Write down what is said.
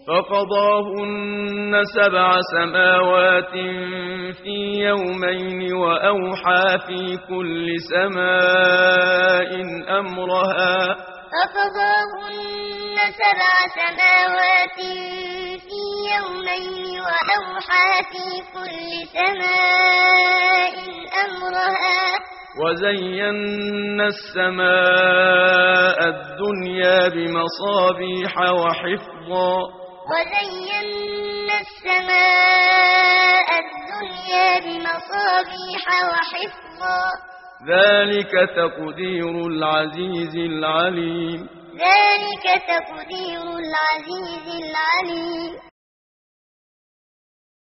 فقضاهن 7 سماوات في يومين وأوحى في كل سماء أمرها فقضاهن 7 سماوات في يومين وأوحى في كل سماء أمرها وزينا السماء الدنيا بمصابيح وحفظا وزينا السماء الدنيا بمصابيح وحفظا ذلك تقدير العزيز العليم ذلك تقدير العزيز العليم